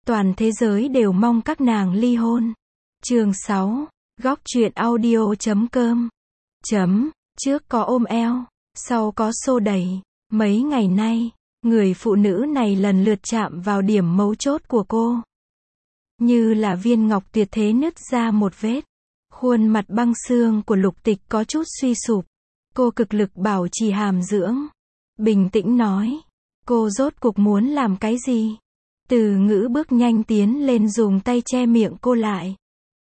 Toàn thế giới đều mong các nàng ly hôn. Chương 6. Góc truyện audio.com. Trước có ôm eo, sau có xô đẩy. Mấy ngày nay, người phụ nữ này lần lượt chạm vào điểm mấu chốt của cô. Như là viên ngọc tuyệt thế nứt ra một vết. Khuôn mặt băng xương của Lục Tịch có chút suy sụp. Cô cực lực bảo trì hàm dưỡng. Bình tĩnh nói. Cô rốt cuộc muốn làm cái gì? Từ Ngữ bước nhanh tiến lên dùng tay che miệng cô lại.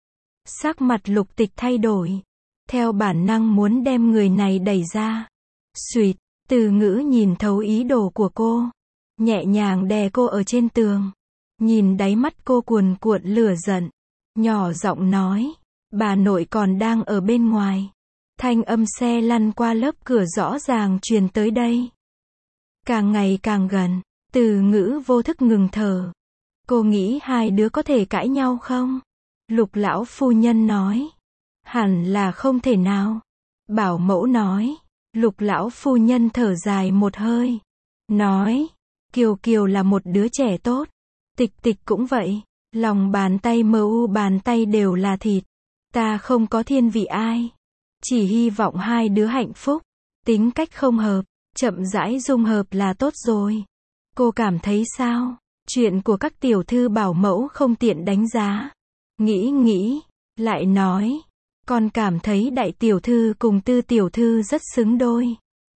Sắc mặt Lục Tịch thay đổi. Theo bản năng muốn đem người này đẩy ra. Xuỵt, Từ Ngữ nhìn thấu ý đồ của cô. Nhẹ nhàng đè cô ở trên tường. Nhìn đáy mắt cô cuồn cuộn lửa giận. Nhỏ giọng nói. Bà nội còn đang ở bên ngoài. Thanh âm xe lăn qua lớp cửa rõ ràng truyền tới đây. Càng ngày càng gần, Từ Ngữ vô thức ngừng thở. Cô nghĩ hai đứa có thể cãi nhau không? Lục lão phu nhân nói. Hẳn là không thể nào. Bảo mẫu nói. Lục lão phu nhân thở dài một hơi. Nói. Kiều Kiều là một đứa trẻ tốt. Tịch Tịch cũng vậy. Lòng bàn tay mu bàn tay đều là thịt. Ta không có thiên vị ai. Chỉ hy vọng hai đứa hạnh phúc. Tính cách không hợp, chậm rãi dung hợp là tốt rồi. Cô cảm thấy sao? Chuyện của các tiểu thư bảo mẫu không tiện đánh giá. Nghĩ, lại nói. Con cảm thấy đại tiểu thư cùng tư tiểu thư rất xứng đôi.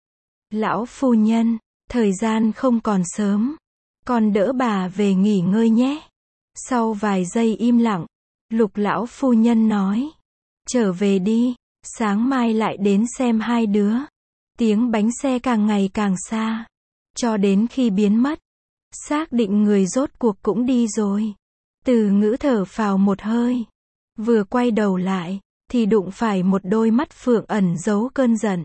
Lão phu nhân, thời gian không còn sớm. Con đỡ bà về nghỉ ngơi nhé. Sau vài giây im lặng, Lục lão phu nhân nói. Trở về đi, sáng mai lại đến xem hai đứa. Tiếng bánh xe càng ngày càng xa. Cho đến khi biến mất. Xác định người rốt cuộc cũng đi rồi. Từ Ngữ thở phào một hơi. Vừa quay đầu lại, thì đụng phải một đôi mắt phượng ẩn giấu cơn giận.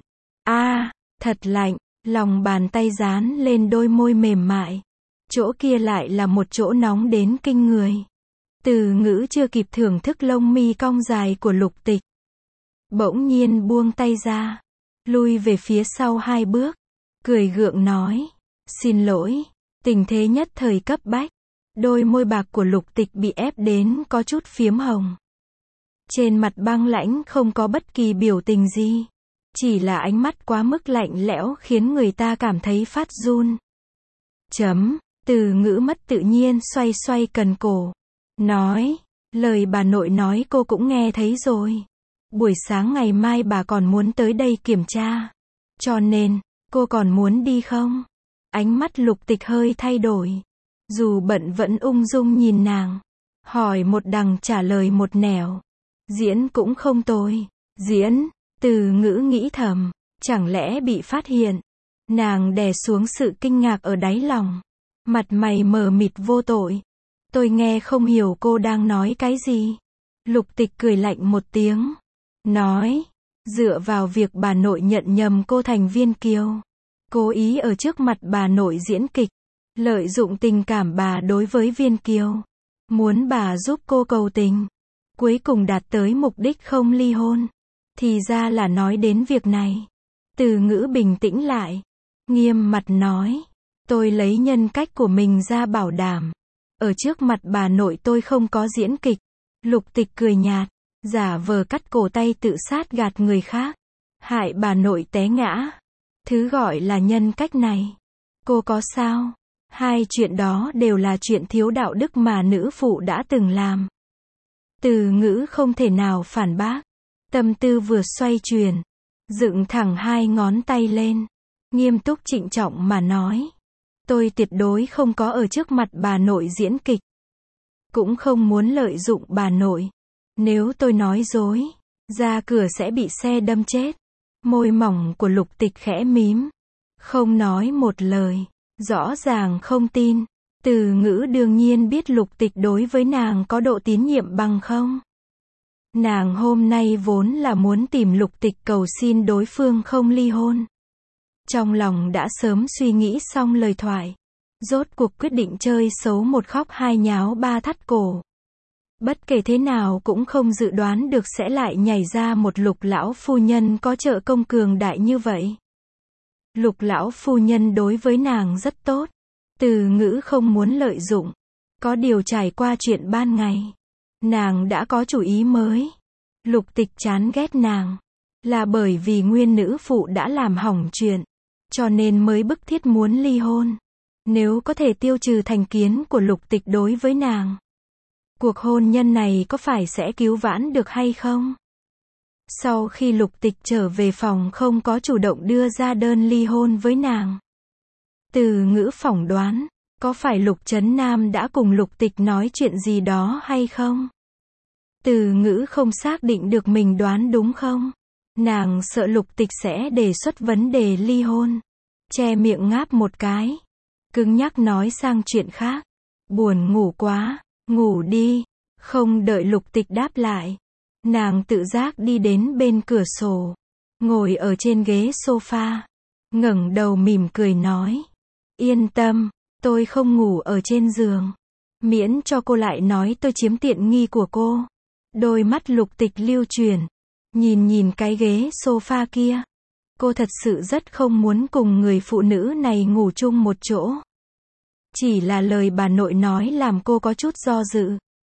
Thật lạnh, lòng bàn tay dán lên đôi môi mềm mại. Chỗ kia lại là một chỗ nóng đến kinh người. Từ Ngữ chưa kịp thưởng thức lông mi cong dài của Lục Tịch. Bỗng nhiên buông tay ra. Lui về phía sau 2 bước. Cười gượng nói. Xin lỗi. Tình thế nhất thời cấp bách. Đôi môi bạc của Lục Tịch bị ép đến có chút phiếm hồng. Trên mặt băng lãnh không có bất kỳ biểu tình gì. Chỉ là ánh mắt quá mức lạnh lẽo khiến người ta cảm thấy phát run. Từ Ngữ mất tự nhiên xoay xoay cần cổ. Nói. Lời bà nội nói cô cũng nghe thấy rồi. Buổi sáng ngày mai bà còn muốn tới đây kiểm tra. Cho nên, cô còn muốn đi không? Ánh mắt Lục Tịch hơi thay đổi. Dù bận vẫn ung dung nhìn nàng. Hỏi một đằng trả lời một nẻo. Diễn cũng không tồi. Diễn, Từ Ngữ nghĩ thầm. Chẳng lẽ bị phát hiện? Nàng đè xuống sự kinh ngạc ở đáy lòng. Mặt mày mờ mịt vô tội. Tôi nghe không hiểu cô đang nói cái gì. Lục Tịch cười lạnh một tiếng. Nói. Dựa vào việc bà nội nhận nhầm cô thành Viên Kiều. Cố ý ở trước mặt bà nội diễn kịch. Lợi dụng tình cảm bà đối với Viên Kiều. Muốn bà giúp cô cầu tình. Cuối cùng đạt tới mục đích không ly hôn. Thì ra là nói đến việc này. Từ Ngữ bình tĩnh lại. Nghiêm mặt nói. Tôi lấy nhân cách của mình ra bảo đảm. Ở trước mặt bà nội tôi không có diễn kịch. Lục Tịch cười nhạt. Giả vờ cắt cổ tay tự sát gạt người khác. Hại bà nội té ngã. Thứ gọi là nhân cách này. Cô có sao? Hai chuyện đó đều là chuyện thiếu đạo đức mà nữ phụ đã từng làm. Từ Ngữ không thể nào phản bác. Tâm tư vừa xoay chuyển. Dựng thẳng 2 ngón tay lên. Nghiêm túc trịnh trọng mà nói. Tôi tuyệt đối không có ở trước mặt bà nội diễn kịch. Cũng không muốn lợi dụng bà nội. Nếu tôi nói dối, ra cửa sẽ bị xe đâm chết. Môi mỏng của Lục Tịch khẽ mím. Không nói một lời. Rõ ràng không tin. Từ Ngữ đương nhiên biết Lục Tịch đối với nàng có độ tín nhiệm bằng không. Nàng hôm nay vốn là muốn tìm Lục Tịch cầu xin đối phương không ly hôn. Trong lòng đã sớm suy nghĩ xong lời thoại. Rốt cuộc quyết định chơi xấu 1 khóc 2 nháo 3 thắt cổ. Bất kể thế nào cũng không dự đoán được sẽ lại nhảy ra một Lục lão phu nhân có trợ công cường đại như vậy. Lục lão phu nhân đối với nàng rất tốt. Từ Ngữ không muốn lợi dụng. Có điều trải qua chuyện ban ngày, nàng đã có chủ ý mới. Lục Tịch chán ghét nàng, là bởi vì nguyên nữ phụ đã làm hỏng chuyện, cho nên mới bức thiết muốn ly hôn. Nếu có thể tiêu trừ thành kiến của Lục Tịch đối với nàng, cuộc hôn nhân này có phải sẽ cứu vãn được hay không? Sau khi Lục Tịch trở về phòng không có chủ động đưa ra đơn ly hôn với nàng. Từ Ngữ phỏng đoán, có phải Lục Trấn Nam đã cùng Lục Tịch nói chuyện gì đó hay không? Từ Ngữ không xác định được mình đoán đúng không? Nàng sợ Lục Tịch sẽ đề xuất vấn đề ly hôn. Che miệng ngáp một cái. Cứng nhắc nói sang chuyện khác. Buồn ngủ quá, ngủ đi. Không đợi Lục Tịch đáp lại. Nàng tự giác đi đến bên cửa sổ. Ngồi ở trên ghế sofa. Ngẩng đầu mỉm cười nói. Yên tâm, tôi không ngủ ở trên giường. Miễn cho cô lại nói tôi chiếm tiện nghi của cô. Đôi mắt Lục Tịch lưu chuyển. Nhìn cái ghế sofa kia. Cô thật sự rất không muốn cùng người phụ nữ này ngủ chung một chỗ. Chỉ là lời bà nội nói làm cô có chút do dự.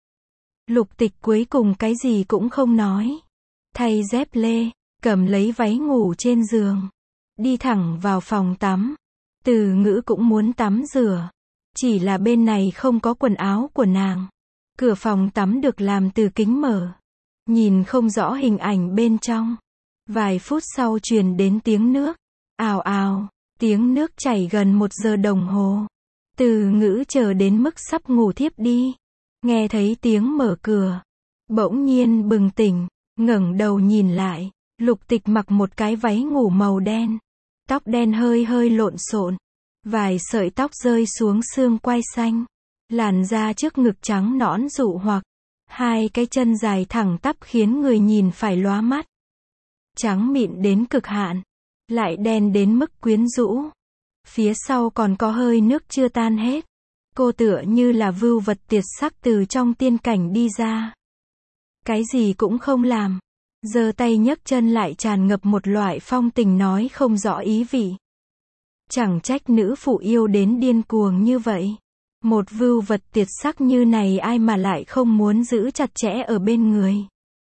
Lục Tịch cuối cùng cái gì cũng không nói. Thay dép lê, cầm lấy váy ngủ trên giường. Đi thẳng vào phòng tắm. Từ Ngữ cũng muốn tắm rửa. Chỉ là bên này không có quần áo của nàng. Cửa phòng tắm được làm từ kính mở. Nhìn không rõ hình ảnh bên trong. Vài phút sau truyền đến tiếng nước. Ào ào, tiếng nước chảy gần 1 giờ đồng hồ. Từ Ngữ chờ đến mức sắp ngủ thiếp đi. Nghe thấy tiếng mở cửa. Bỗng nhiên bừng tỉnh, ngẩng đầu nhìn lại. Lục Tịch mặc một cái váy ngủ màu đen. Tóc đen hơi lộn xộn. Vài sợi tóc rơi xuống xương quai xanh. Làn da trước ngực trắng nõn dụ hoặc. Hai cái chân dài thẳng tắp khiến người nhìn phải lóa mắt. Trắng mịn đến cực hạn. Lại đen đến mức quyến rũ. Phía sau còn có hơi nước chưa tan hết. Cô tựa như là vưu vật tuyệt sắc từ trong tiên cảnh đi ra. Cái gì cũng không làm. Giơ tay nhấc chân lại tràn ngập một loại phong tình nói không rõ ý vị. Chẳng trách nữ phụ yêu đến điên cuồng như vậy. Một vưu vật tuyệt sắc như này ai mà lại không muốn giữ chặt chẽ ở bên người.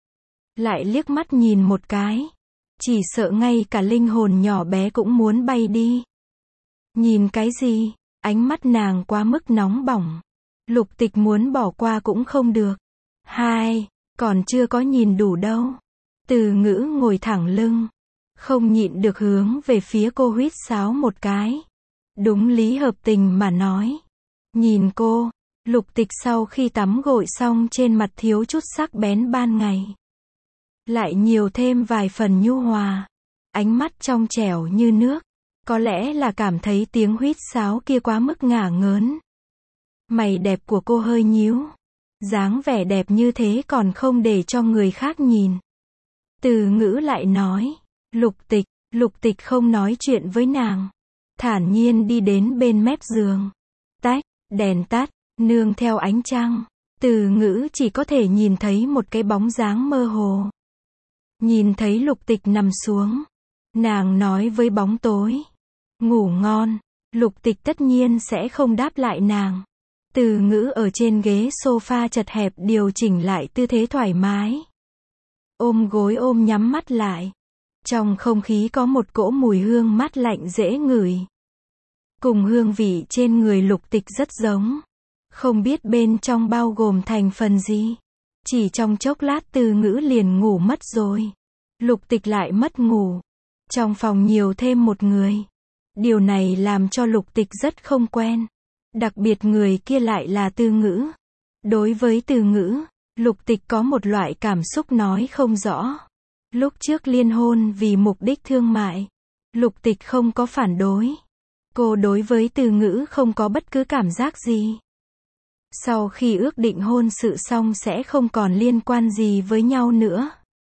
Lại liếc mắt nhìn một cái. Chỉ sợ ngay cả linh hồn nhỏ bé cũng muốn bay đi. Nhìn cái gì? Ánh mắt nàng quá mức nóng bỏng. Lục Tịch muốn bỏ qua cũng không được. Còn chưa có nhìn đủ đâu. Từ Ngữ ngồi thẳng lưng. Không nhịn được hướng về phía cô huýt sáo một cái. Đúng lý hợp tình mà nói. Nhìn cô, Lục Tịch sau khi tắm gội xong trên mặt thiếu chút sắc bén ban ngày. Lại nhiều thêm vài phần nhu hòa. Ánh mắt trong trẻo như nước. Có lẽ là cảm thấy tiếng huýt sáo kia quá mức ngả ngớn. Mày đẹp của cô hơi nhíu. Dáng vẻ đẹp như thế còn không để cho người khác nhìn. Từ Ngữ lại nói. Lục Tịch không nói chuyện với nàng. Thản nhiên đi đến bên mép giường. Đèn tắt, nương theo ánh trăng. Từ Ngữ chỉ có thể nhìn thấy một cái bóng dáng mơ hồ. Nhìn thấy Lục Tịch nằm xuống. Nàng nói với bóng tối. Ngủ ngon. Lục Tịch tất nhiên sẽ không đáp lại nàng. Từ Ngữ ở trên ghế sofa chật hẹp điều chỉnh lại tư thế thoải mái. Ôm gối ôm nhắm mắt lại. Trong không khí có một cỗ mùi hương mát lạnh dễ ngửi. Cùng hương vị trên người Lục Tịch rất giống. Không biết bên trong bao gồm thành phần gì. Chỉ trong chốc lát Từ Ngữ liền ngủ mất rồi. Lục Tịch lại mất ngủ. Trong phòng nhiều thêm một người. Điều này làm cho Lục Tịch rất không quen. Đặc biệt người kia lại là Từ Ngữ. Đối với Từ Ngữ, Lục Tịch có một loại cảm xúc nói không rõ. Lúc trước liên hôn vì mục đích thương mại. Lục Tịch không có phản đối. Cô đối với Từ Ngữ không có bất cứ cảm giác gì. Sau khi ước định hôn sự xong sẽ không còn liên quan gì với nhau nữa.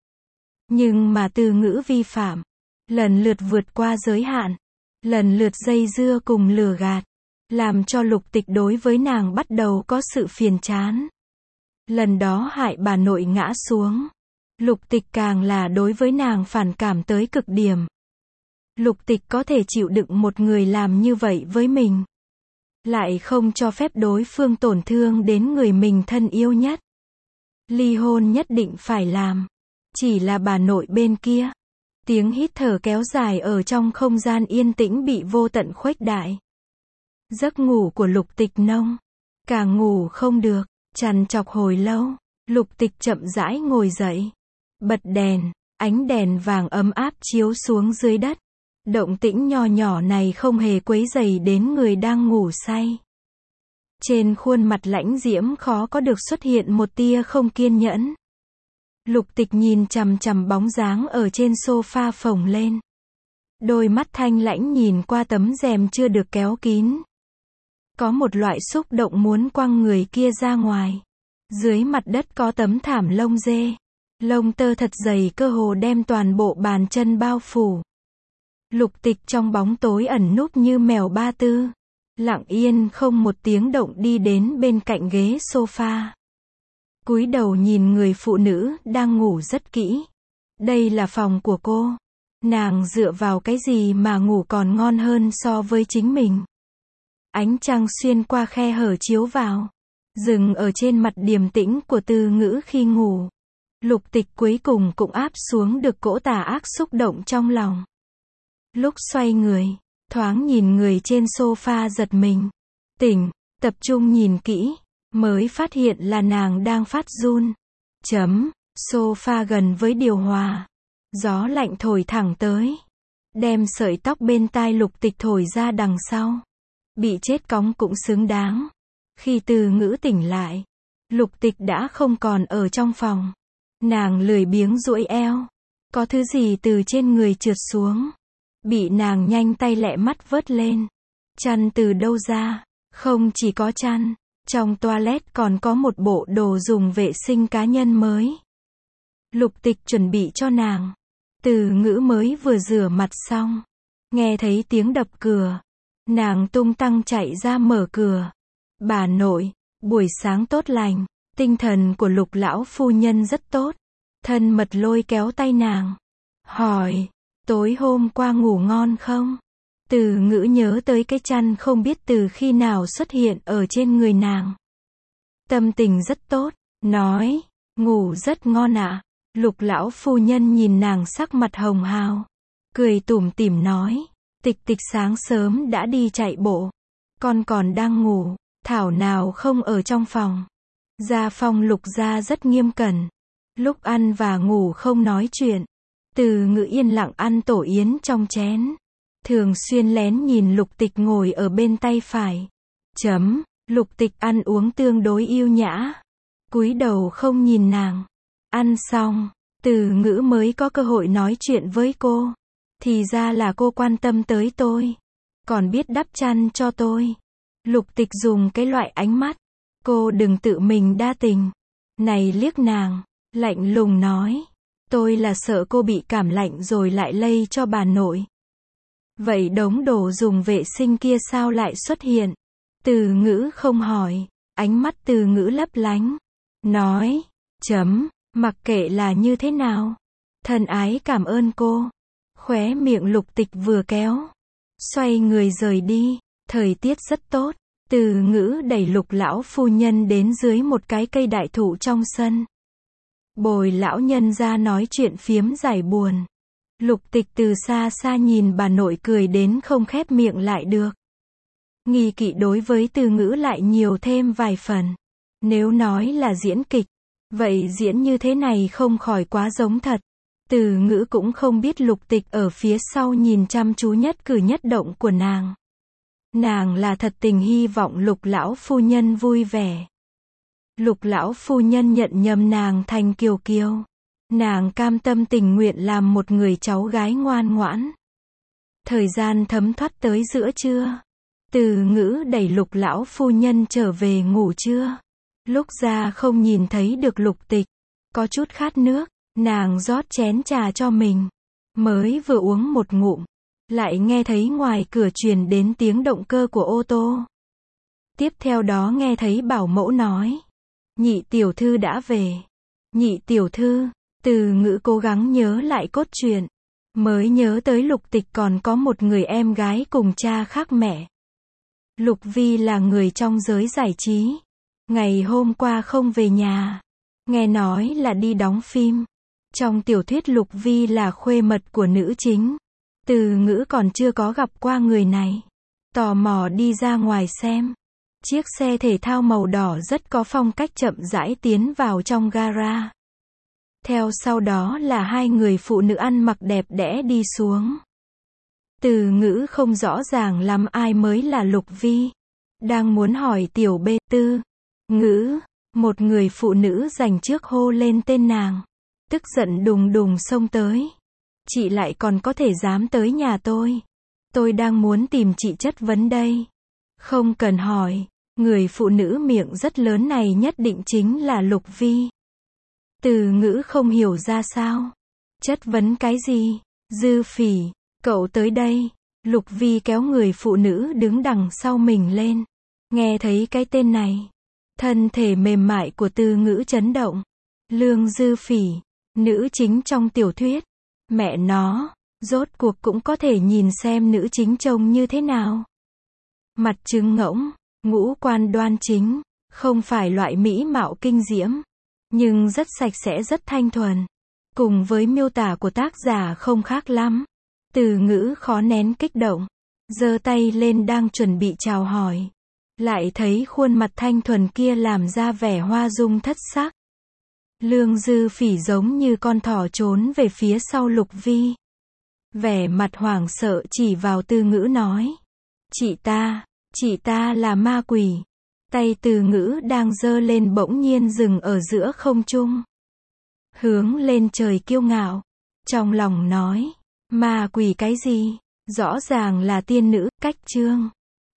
Nhưng mà Từ Ngữ vi phạm. Lần lượt vượt qua giới hạn. Lần lượt dây dưa cùng lừa gạt. Làm cho Lục Tịch đối với nàng bắt đầu có sự phiền chán. Lần đó hại bà nội ngã xuống. Lục Tịch càng là đối với nàng phản cảm tới cực điểm. Lục Tịch có thể chịu đựng một người làm như vậy với mình. lại không cho phép đối phương tổn thương đến người mình thân yêu nhất. Ly hôn nhất định phải làm. Chỉ là bà nội bên kia. Tiếng hít thở kéo dài ở trong không gian yên tĩnh bị vô tận khuếch đại. Giấc ngủ của Lục Tịch nông. Càng ngủ không được, trằn trọc hồi lâu. Lục Tịch chậm rãi ngồi dậy. Bật đèn, ánh đèn vàng ấm áp chiếu xuống dưới đất. Động tĩnh nho nhỏ này không hề quấy rầy đến người đang ngủ say. Trên khuôn mặt lãnh diễm khó có được xuất hiện một tia không kiên nhẫn. Lục Tịch nhìn chằm chằm bóng dáng ở trên sofa phồng lên. Đôi mắt thanh lãnh nhìn qua tấm rèm chưa được kéo kín. Có một loại xúc động muốn quăng người kia ra ngoài. Dưới mặt đất có tấm thảm lông dê. Lông tơ thật dày cơ hồ đem toàn bộ bàn chân bao phủ. Lục Tịch trong bóng tối ẩn núp như mèo ba tư. Lặng yên không một tiếng động đi đến bên cạnh ghế sofa. Cúi đầu nhìn người phụ nữ đang ngủ rất kỹ. Đây là phòng của cô. Nàng dựa vào cái gì mà ngủ còn ngon hơn so với chính mình. Ánh trăng xuyên qua khe hở chiếu vào. Dừng ở trên mặt điềm tĩnh của Từ Ngữ khi ngủ. Lục Tịch cuối cùng cũng áp xuống được cỗ tà ác xúc động trong lòng. Lúc xoay người, thoáng nhìn người trên sofa giật mình. Tỉnh, tập trung nhìn kỹ, mới phát hiện là nàng đang phát run. Sofa gần với điều hòa. Gió lạnh thổi thẳng tới. Đem sợi tóc bên tai Lục Tịch thổi ra đằng sau. Bị chết cóng cũng xứng đáng. Khi Từ Ngữ tỉnh lại, Lục Tịch đã không còn ở trong phòng. Nàng lười biếng duỗi eo. Có thứ gì từ trên người trượt xuống. Bị nàng nhanh tay lẹ mắt vớt lên. Chăn từ đâu ra? Không chỉ có chăn. Trong toilet còn có một bộ đồ dùng vệ sinh cá nhân mới. Lục Tịch chuẩn bị cho nàng. Từ Ngữ mới vừa rửa mặt xong. Nghe thấy tiếng đập cửa. Nàng tung tăng chạy ra mở cửa. Bà nội, buổi sáng tốt lành. Tinh thần của Lục lão phu nhân rất tốt. Thân mật lôi kéo tay nàng. Hỏi, tối hôm qua ngủ ngon không? Từ Ngữ nhớ tới cái chăn không biết từ khi nào xuất hiện ở trên người nàng. Tâm tình rất tốt, nói, ngủ rất ngon ạ. Lục lão phu nhân nhìn nàng sắc mặt hồng hào. Cười tủm tỉm nói, Tịch Tịch sáng sớm đã đi chạy bộ. Con còn đang ngủ, thảo nào không ở trong phòng. Gia phong Lục gia rất nghiêm cẩn. Lúc ăn và ngủ không nói chuyện. Từ Ngữ yên lặng ăn tổ yến trong chén. Thường xuyên lén nhìn Lục Tịch ngồi ở bên tay phải. Lục Tịch ăn uống tương đối yêu nhã. Cúi đầu không nhìn nàng. Ăn xong, Từ Ngữ mới có cơ hội nói chuyện với cô. Thì ra là cô quan tâm tới tôi. Còn biết đắp chăn cho tôi. Lục Tịch dùng cái loại ánh mắt. Cô đừng tự mình đa tình. Này liếc nàng, lạnh lùng nói. Tôi là sợ cô bị cảm lạnh rồi lại lây cho bà nội. Vậy đống đồ dùng vệ sinh kia sao lại xuất hiện? Từ Ngữ không hỏi. Ánh mắt Từ Ngữ lấp lánh. Nói. Mặc kệ là như thế nào. Thân ái cảm ơn cô. Khóe miệng Lục Tịch vừa kéo. Xoay người rời đi. Thời tiết rất tốt. Từ Ngữ đẩy Lục lão phu nhân đến dưới một cái cây đại thụ trong sân. Bồi lão nhân ra nói chuyện phiếm giải buồn. Lục Tịch từ xa xa nhìn bà nội cười đến không khép miệng lại được. Nghi kỵ đối với Từ Ngữ lại nhiều thêm vài phần. Nếu nói là diễn kịch, vậy diễn như thế này không khỏi quá giống thật. Từ Ngữ cũng không biết Lục Tịch ở phía sau nhìn chăm chú nhất cử nhất động của nàng. Nàng là thật tình hy vọng Lục lão phu nhân vui vẻ. Lục lão phu nhân nhận nhầm nàng thành Kiều Kiều. Nàng cam tâm tình nguyện làm một người cháu gái ngoan ngoãn. Thời gian thấm thoát tới giữa trưa. Từ Ngữ đẩy Lục lão phu nhân trở về ngủ trưa. Lúc ra không nhìn thấy được Lục Tịch. Có chút khát nước, nàng rót chén trà cho mình. Mới vừa uống một ngụm, lại nghe thấy ngoài cửa truyền đến tiếng động cơ của ô tô. Tiếp theo đó nghe thấy bảo mẫu nói. Nhị tiểu thư đã về. Nhị tiểu thư, Từ Ngữ cố gắng nhớ lại cốt truyện. Mới nhớ tới Lục Tịch còn có một người em gái cùng cha khác mẹ. Lục Vi là người trong giới giải trí. Ngày hôm qua không về nhà. Nghe nói là đi đóng phim. Trong tiểu thuyết Lục Vi là khuê mật của nữ chính. Từ Ngữ còn chưa có gặp qua người này. Tò mò đi ra ngoài xem. Chiếc xe thể thao màu đỏ rất có phong cách chậm rãi tiến vào trong gara. Theo sau đó là hai người phụ nữ ăn mặc đẹp đẽ đi xuống. Từ Ngữ không rõ ràng lắm ai mới là Lục Vi. Đang muốn hỏi tiểu B. Tư Ngữ, một người phụ nữ dành trước hô lên tên nàng. Tức giận đùng đùng xông tới. Chị lại còn có thể dám tới nhà tôi. Tôi đang muốn tìm chị chất vấn đây. Không cần hỏi, người phụ nữ miệng rất lớn này nhất định chính là Lục Vi. Từ Ngữ không hiểu ra sao. Chất vấn cái gì? Dư Phỉ, cậu tới đây. Lục Vi kéo người phụ nữ đứng đằng sau mình lên. Nghe thấy cái tên này, thân thể mềm mại của Từ Ngữ chấn động. Lương Dư Phỉ, nữ chính trong tiểu thuyết. Mẹ nó, rốt cuộc cũng có thể nhìn xem nữ chính trông như thế nào. Mặt trứng ngỗng, ngũ quan đoan chính, không phải loại mỹ mạo kinh diễm, nhưng rất sạch sẽ rất thanh thuần. Cùng với miêu tả của tác giả không khác lắm. Từ Ngữ khó nén kích động, giơ tay lên đang chuẩn bị chào hỏi. Lại thấy khuôn mặt thanh thuần kia làm ra vẻ hoa dung thất sắc. Lương Dư Phỉ giống như con thỏ trốn về phía sau Lục Vi. Vẻ mặt hoảng sợ chỉ vào Từ Ngữ nói. Chị ta là ma quỷ. Tay Từ Ngữ đang giơ lên bỗng nhiên dừng ở giữa không trung. Hướng lên trời kiêu ngạo. Trong lòng nói, ma quỷ cái gì? Rõ ràng là tiên nữ, cách chương.